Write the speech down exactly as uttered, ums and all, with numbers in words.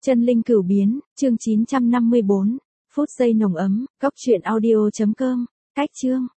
Chân linh cửu biến, chương chín trăm năm mươi bốn, phút giây nồng ấm, cốc truyện audio chấm com, cách chương.